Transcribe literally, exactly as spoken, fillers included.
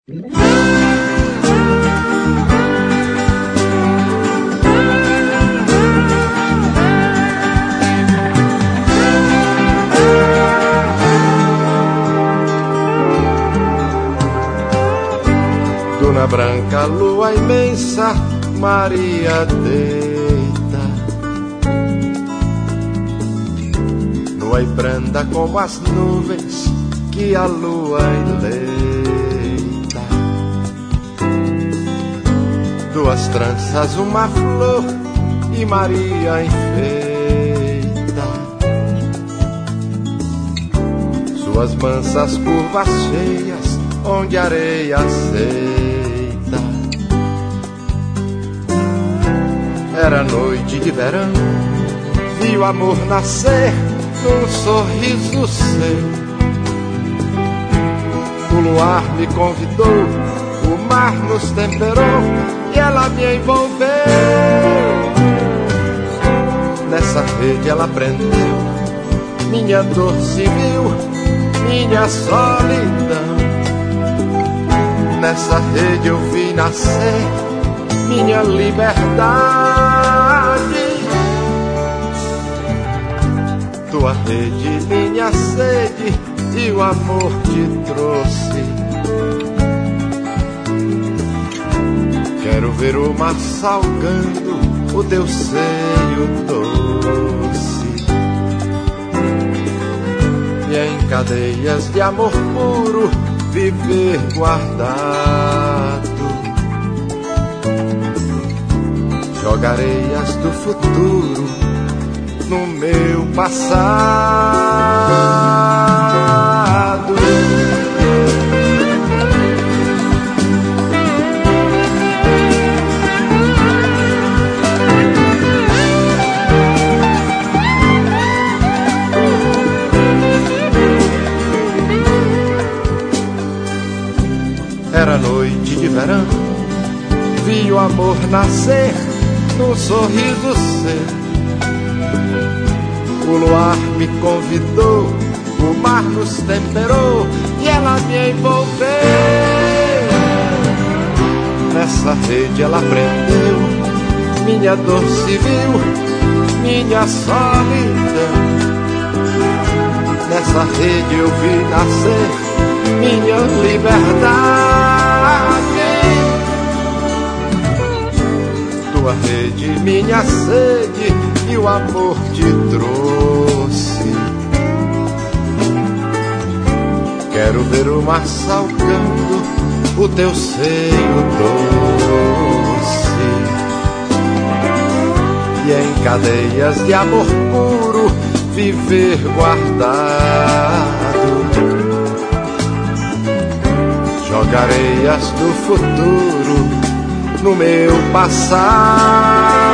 Duna branca, lua imensa, Maria deita, nua e branda como as nuvens que a lua eleita. Duas tranças, uma flor e Maria enfeita, suas mansas curvas cheias onde a areia aceita. Era noite de verão, vi o amor nascer num sorriso seu. O luar me convidou, o mar nos temperou e ela me envolveu. Nessa rede ela prendeu minha dor civil, minha solidão. Nessa rede eu vi nascer minha liberdade. Tua rede, minha sede e o amor te trouxe. Quero ver o mar salgando o teu seio doce, e em cadeias de amor puro viver guardado. Jogarei as do futuro no meu passado. Era noite de verão, vi o amor nascer num sorriso seu. O luar me convidou, o mar nos temperou e ela me envolveu. Nessa rede ela prendeu minha dor civil, minha solidão. Nessa rede eu vi nascer minha liberdade. Tua rede, minha sede e o amor te trouxe. Quero ver o mar salgando o teu seio doce, e em cadeias de amor puro viver guardado. Jogarei as do futuro no meu passado.